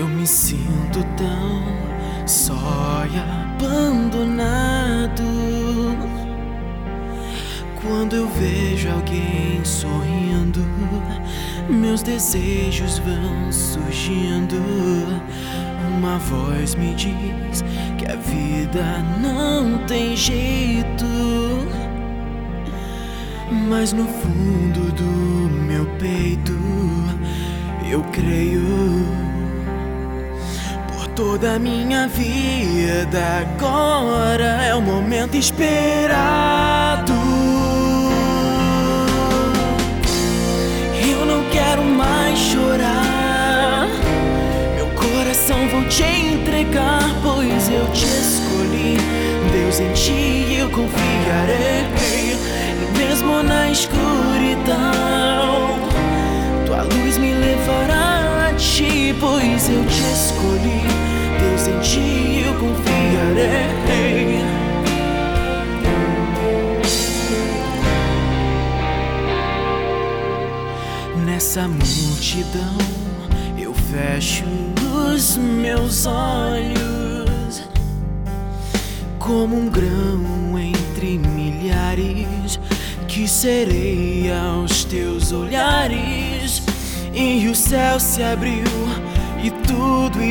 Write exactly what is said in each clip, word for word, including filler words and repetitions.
Eu me sinto tão só e abandonado quando eu vejo alguém sorrindo. Meus desejos vão surgindo. Uma voz me diz que a vida não tem jeito, mas no fundo do meu peito eu creio. Por toda a minha vida agora é o momento esperado. Eu não quero mais chorar, meu coração vou te entregar, pois eu te escolhi. Deus, em ti eu confiarei, e mesmo na escuridão tua luz me levará a ti, pois eu te escolhi. Deus, em ti eu confiarei. Nessa multidão eu fecho os meus olhos, como um grão entre milhares, que serei aos teus olhares. E o céu se abriu e tudo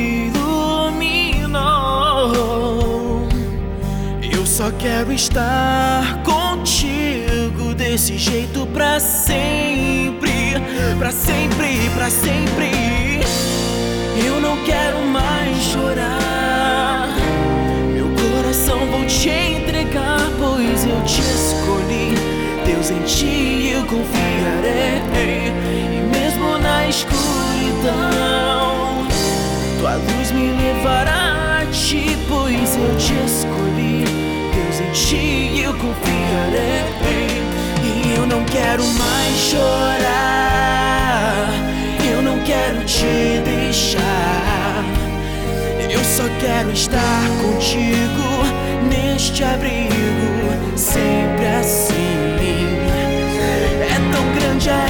iluminou. Eu só quero estar contigo desse jeito pra sempre, pra sempre, pra sempre. Eu não quero mais chorar, meu coração vou te entregar, pois eu te escolhi. Deus, em ti eu confiarei, e mesmo na escuridão tua luz me levará a ti, pois eu te escolhi. Deus, em ti eu confiarei, e eu não quero mais chorar, eu não quero te deixar. Eu só quero estar contigo neste abrigo, sempre assim. É tão grande a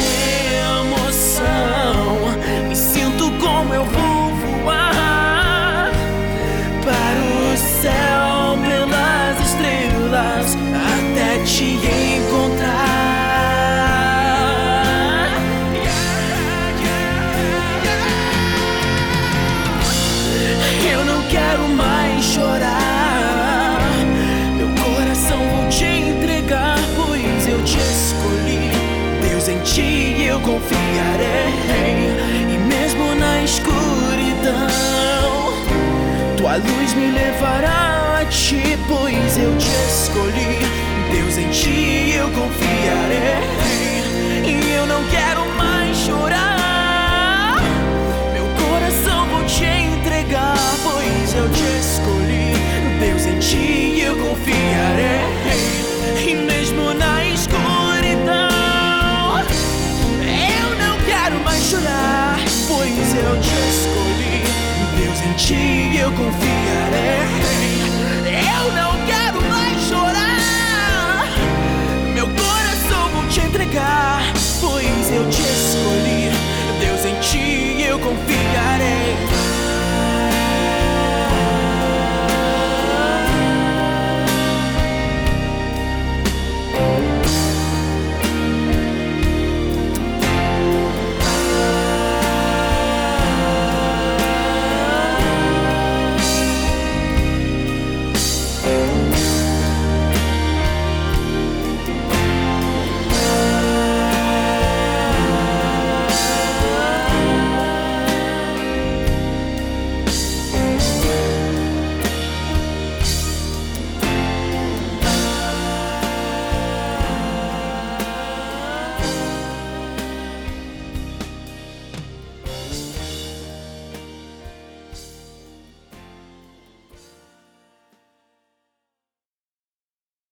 emoção, me sinto como eu vou voar para o céu pelas estrelas até te encontrar. Eu não quero mais chorar, meu coração vou te entregar, pois eu te escolhi. Deus, em ti eu confiarei, e mesmo na escuridão tua luz me levará a ti, pois eu te escolhi. Deus, em ti eu confiarei, e eu não quero mais chorar, meu coração vou te entregar, pois eu te escolhi. Deus, em ti eu confiarei, e mesmo na escuridão eu não quero mais chorar, pois eu te escolhi. Deus, em ti eu confiarei. Eu não quero mais chorar, meu coração vou te entregar, pois eu te escolhi. Deus, em ti